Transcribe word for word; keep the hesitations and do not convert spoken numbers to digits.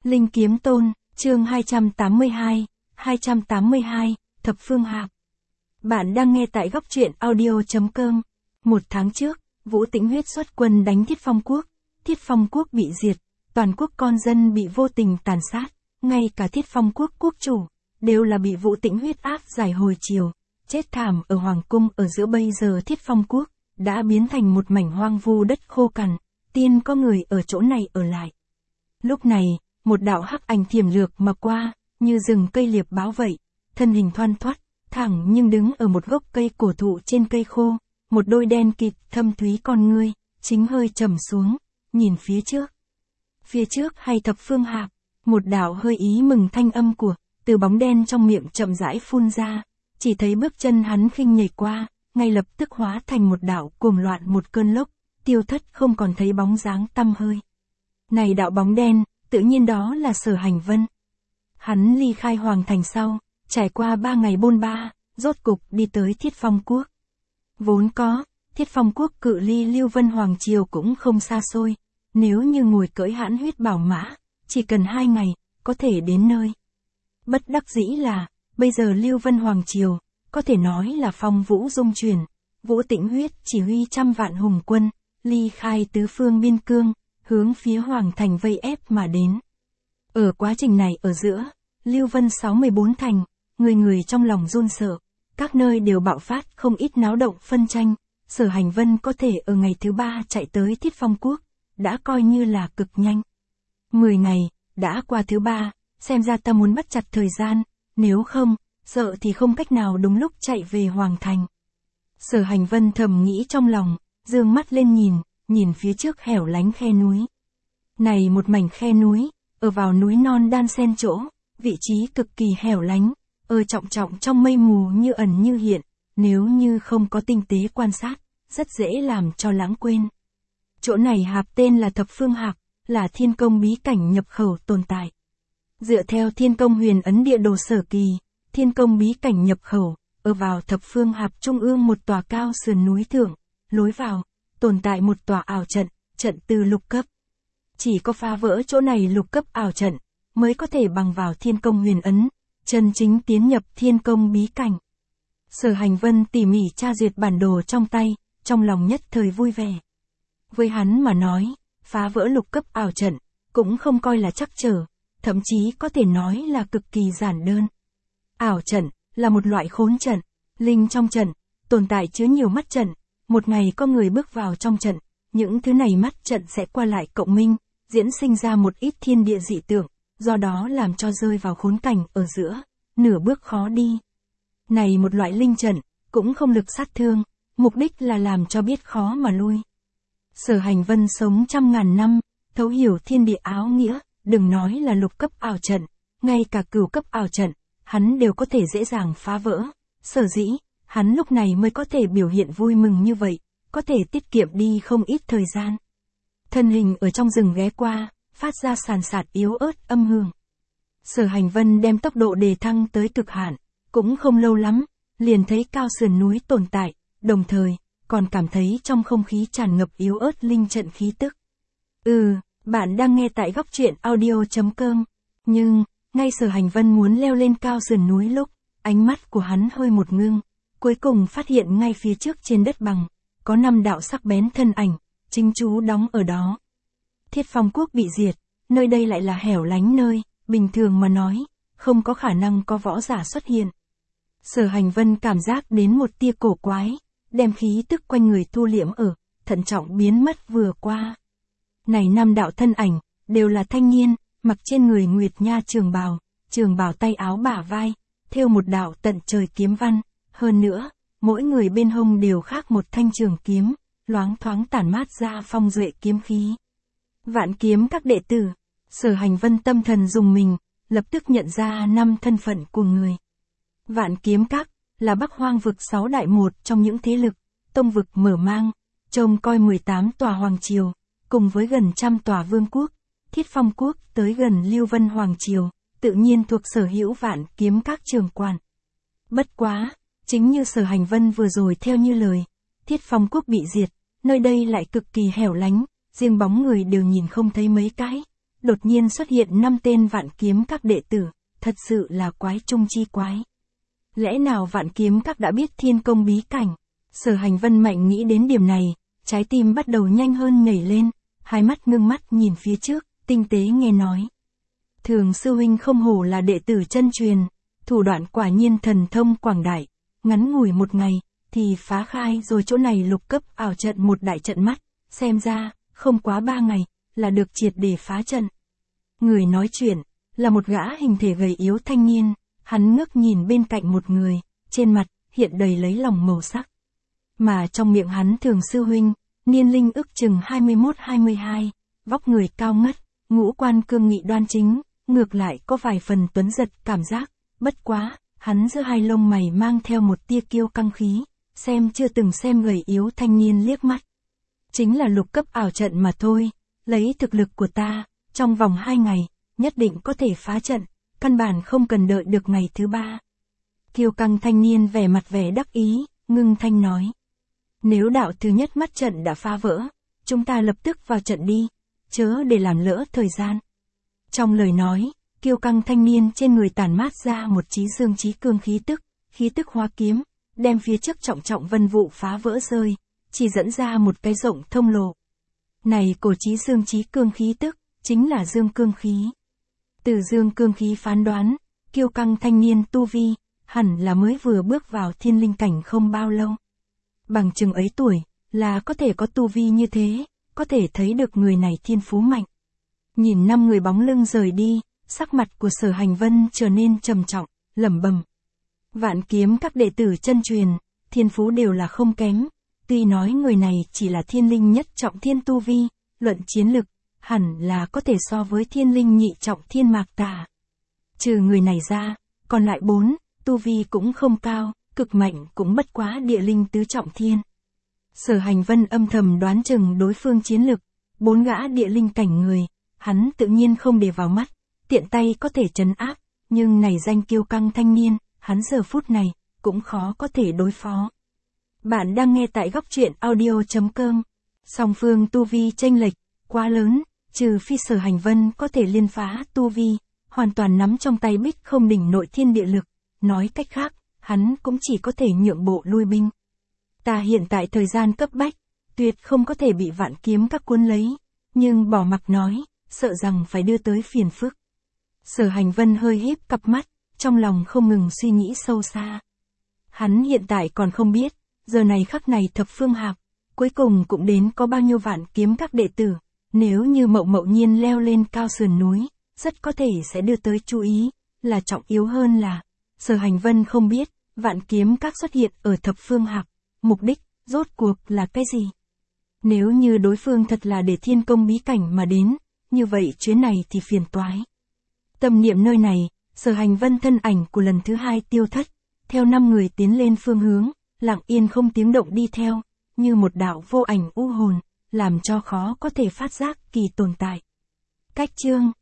Linh Kiếm Tôn, chương hai trăm tám mươi hai, hai trăm tám mươi hai, Thập Phương Hạp. Bạn đang nghe tại góc truyện audio chấm com. Một tháng trước, Vũ Tĩnh Huyết xuất quân đánh Thiết Phong Quốc. Thiết Phong Quốc bị diệt, toàn quốc con dân bị vô tình tàn sát, ngay cả Thiết Phong Quốc quốc chủ, đều là bị Vũ Tĩnh Huyết áp giải hồi chiều, chết thảm ở Hoàng Cung. Ở giữa bây giờ Thiết Phong Quốc, đã biến thành một mảnh hoang vu đất khô cằn, tiên có người ở chỗ này ở lại. Lúc này, một đạo hắc ảnh thiểm lược mà qua, như rừng cây liệp báo vậy, thân hình thoăn thoắt, thẳng nhưng đứng ở một gốc cây cổ thụ trên cây khô, một đôi đen kịt thâm thúy con ngươi, chính hơi trầm xuống, nhìn phía trước. Phía trước hay Thập Phương Hạp, một đạo hơi ý mừng thanh âm của, từ bóng đen trong miệng chậm rãi phun ra, chỉ thấy bước chân hắn khinh nhảy qua, ngay lập tức hóa thành một đạo cuồng loạn một cơn lốc, tiêu thất không còn thấy bóng dáng tăm hơi. Này đạo bóng đen, tự nhiên đó là Sở Hành Vân. Hắn ly khai Hoàng Thành sau, trải qua ba ngày bôn ba, rốt cục đi tới Thiết Phong Quốc. Vốn có, Thiết Phong Quốc cự ly Lưu Vân Hoàng Triều cũng không xa xôi, nếu như ngồi cưỡi hãn huyết bảo mã, chỉ cần hai ngày, có thể đến nơi. Bất đắc dĩ là, bây giờ Lưu Vân Hoàng Triều, có thể nói là phong vũ dung chuyển, Vũ Tĩnh Huyết chỉ huy trăm vạn hùng quân, ly khai tứ phương biên cương, hướng phía Hoàng Thành vây ép mà đến. Ở quá trình này ở giữa, Lưu Vân sáu mươi bốn thành, người người trong lòng run sợ, các nơi đều bạo phát không ít náo động phân tranh. Sở Hành Vân có thể ở ngày thứ ba chạy tới Thiết Phong Quốc, đã coi như là cực nhanh. Mười ngày, đã qua thứ ba, xem ra ta muốn bắt chặt thời gian, nếu không, sợ thì không cách nào đúng lúc chạy về Hoàng Thành. Sở Hành Vân thầm nghĩ trong lòng, dương mắt lên nhìn, nhìn phía trước hẻo lánh khe núi. Này một mảnh khe núi, ở vào núi non đan xen chỗ, vị trí cực kỳ hẻo lánh, ở trọng trọng trong mây mù như ẩn như hiện, nếu như không có tinh tế quan sát, rất dễ làm cho lãng quên. Chỗ này hạp tên là Thập Phương Hạp, là thiên công bí cảnh nhập khẩu tồn tại. Dựa theo thiên công huyền ấn địa đồ sở kỳ, thiên công bí cảnh nhập khẩu, ở vào Thập Phương Hạp trung ương một tòa cao sườn núi thượng, lối vào, tồn tại một tòa ảo trận, trận từ lục cấp. Chỉ có phá vỡ chỗ này lục cấp ảo trận, mới có thể bằng vào thiên công huyền ấn, chân chính tiến nhập thiên công bí cảnh. Sở Hành Vân tỉ mỉ tra duyệt bản đồ trong tay, trong lòng nhất thời vui vẻ. Với hắn mà nói, phá vỡ lục cấp ảo trận, cũng không coi là trắc trở, thậm chí có thể nói là cực kỳ giản đơn. Ảo trận, là một loại khốn trận, linh trong trận, tồn tại chứa nhiều mắt trận, một ngày có người bước vào trong trận, những thứ này mắt trận sẽ qua lại cộng minh, diễn sinh ra một ít thiên địa dị tượng, do đó làm cho rơi vào khốn cảnh ở giữa, nửa bước khó đi. Này một loại linh trận, cũng không lực sát thương, mục đích là làm cho biết khó mà lui. Sở Hành Vân sống trăm ngàn năm, thấu hiểu thiên địa áo nghĩa, đừng nói là lục cấp ảo trận, ngay cả cửu cấp ảo trận, hắn đều có thể dễ dàng phá vỡ. Sở dĩ, hắn lúc này mới có thể biểu hiện vui mừng như vậy, có thể tiết kiệm đi không ít thời gian. Thân hình ở trong rừng ghé qua, phát ra sàn sạt yếu ớt âm hưởng. Sở Hành Vân đem tốc độ đề thăng tới cực hạn, cũng không lâu lắm, liền thấy cao sườn núi tồn tại, đồng thời, còn cảm thấy trong không khí tràn ngập yếu ớt linh trận khí tức. Ừ, bạn đang nghe tại góc truyện audio chấm com, nhưng, ngay Sở Hành Vân muốn leo lên cao sườn núi lúc, ánh mắt của hắn hơi một ngưng, cuối cùng phát hiện ngay phía trước trên đất bằng, có năm đạo sắc bén thân ảnh, chính chú đóng ở đó. Thiết Phong Quốc bị diệt, nơi đây lại là hẻo lánh nơi, bình thường mà nói, không có khả năng có võ giả xuất hiện. Sở Hành Vân cảm giác đến một tia cổ quái, đem khí tức quanh người thu liễm ở, thận trọng biến mất vừa qua. Này năm đạo thân ảnh, đều là thanh niên, mặc trên người nguyệt nha trường bào, trường bào tay áo bả vai, thêu một đạo tận trời kiếm văn, hơn nữa, mỗi người bên hông đều khác một thanh trường kiếm, loáng thoáng tản mát ra phong duệ kiếm khí. Vạn Kiếm các đệ tử, Sở Hành Vân tâm thần dùng mình, lập tức nhận ra năm thân phận của người. Vạn Kiếm các, là Bắc Hoang vực sáu đại một trong những thế lực, tông vực mở mang, trông coi mười tám tòa hoàng triều, cùng với gần trăm tòa vương quốc, Thiết Phong Quốc tới gần Lưu Vân Hoàng Triều, tự nhiên thuộc sở hữu Vạn Kiếm các trường quản. Bất quá, chính như Sở Hành Vân vừa rồi theo như lời, Thiết Phong Quốc bị diệt, nơi đây lại cực kỳ hẻo lánh, riêng bóng người đều nhìn không thấy mấy cái, đột nhiên xuất hiện năm tên Vạn Kiếm Các đệ tử, thật sự là quái trung chi quái. Lẽ nào Vạn Kiếm Các đã biết thiên công bí cảnh? Sở Hành Vân mạnh nghĩ đến điểm này, trái tim bắt đầu nhanh hơn nhảy lên, hai mắt ngưng mắt nhìn phía trước, tinh tế nghe nói. Thường sư huynh không hổ là đệ tử chân truyền, thủ đoạn quả nhiên thần thông quảng đại, ngắn ngủi một ngày, thì phá khai rồi chỗ này lục cấp ảo trận một đại trận mắt, xem ra, không quá ba ngày, là được triệt để phá trận. Người nói chuyện, là một gã hình thể gầy yếu thanh niên, hắn ngước nhìn bên cạnh một người, trên mặt, hiện đầy lấy lòng màu sắc. Mà trong miệng hắn Thường sư huynh, niên linh ước chừng hai mươi mốt hai mươi hai, vóc người cao ngất, ngũ quan cương nghị đoan chính, ngược lại có vài phần tuấn giật cảm giác, bất quá, hắn giữa hai lông mày mang theo một tia kiêu căng khí, xem chưa từng xem gầy yếu thanh niên liếc mắt. Chính là lục cấp ảo trận mà thôi, lấy thực lực của ta, trong vòng hai ngày, nhất định có thể phá trận, căn bản không cần đợi được ngày thứ ba. Kiêu căng thanh niên vẻ mặt vẻ đắc ý, ngưng thanh nói. Nếu đạo thứ nhất mắt trận đã phá vỡ, chúng ta lập tức vào trận đi, chớ để làm lỡ thời gian. Trong lời nói, kiêu căng thanh niên trên người tản mát ra một chí dương chí cương khí tức, khí tức hóa kiếm, đem phía trước trọng trọng vân vụ phá vỡ rơi, chỉ dẫn ra một cái rộng thông lộ. Này cổ chí dương chí cương khí tức, chính là dương cương khí. Từ dương cương khí phán đoán, kiêu căng thanh niên tu vi, hẳn là mới vừa bước vào thiên linh cảnh không bao lâu. Bằng chừng ấy tuổi, là có thể có tu vi như thế, có thể thấy được người này thiên phú mạnh. Nhìn năm người bóng lưng rời đi, sắc mặt của Sở Hành Vân trở nên trầm trọng, lẩm bẩm. Vạn Kiếm Các đệ tử chân truyền, thiên phú đều là không kém, tuy nói người này chỉ là thiên linh nhất trọng thiên tu vi, luận chiến lực, hẳn là có thể so với thiên linh nhị trọng thiên Mạc Tà. Trừ người này ra, còn lại bốn, tu vi cũng không cao, cực mạnh cũng bất quá địa linh tứ trọng thiên. Sở Hành Vân âm thầm đoán chừng đối phương chiến lực, bốn gã địa linh cảnh người, hắn tự nhiên không để vào mắt, tiện tay có thể trấn áp, nhưng này danh kiêu căng thanh niên, hắn giờ phút này, cũng khó có thể đối phó. Bạn đang nghe tại góc truyện audio chấm com. Song phương tu vi chênh lệch, quá lớn, trừ phi Sở Hành Vân có thể liên phá tu vi, hoàn toàn nắm trong tay Bích Không đỉnh nội thiên địa lực, nói cách khác, hắn cũng chỉ có thể nhượng bộ lui binh. Ta hiện tại thời gian cấp bách, tuyệt không có thể bị Vạn Kiếm Các cuốn lấy, nhưng bỏ mặc nói, sợ rằng phải đưa tới phiền phức. Sở Hành Vân hơi híp cặp mắt, trong lòng không ngừng suy nghĩ sâu xa. Hắn hiện tại còn không biết, giờ này khắc này thập phương hạp, cuối cùng cũng đến có bao nhiêu Vạn Kiếm Các đệ tử, nếu như mậu mậu nhiên leo lên cao sườn núi, rất có thể sẽ đưa tới chú ý, là trọng yếu hơn là, Sở Hành Vân không biết, Vạn Kiếm Các xuất hiện ở thập phương hạp, mục đích, rốt cuộc là cái gì? Nếu như đối phương thật là để thiên công bí cảnh mà đến, như vậy chuyến này thì phiền toái. Tâm niệm nơi này, Sở Hành Vân thân ảnh của lần thứ hai tiêu thất, theo năm người tiến lên phương hướng, lặng yên không tiếng động đi theo, như một đạo vô ảnh u hồn, làm cho khó có thể phát giác kỳ tồn tại. Cách chương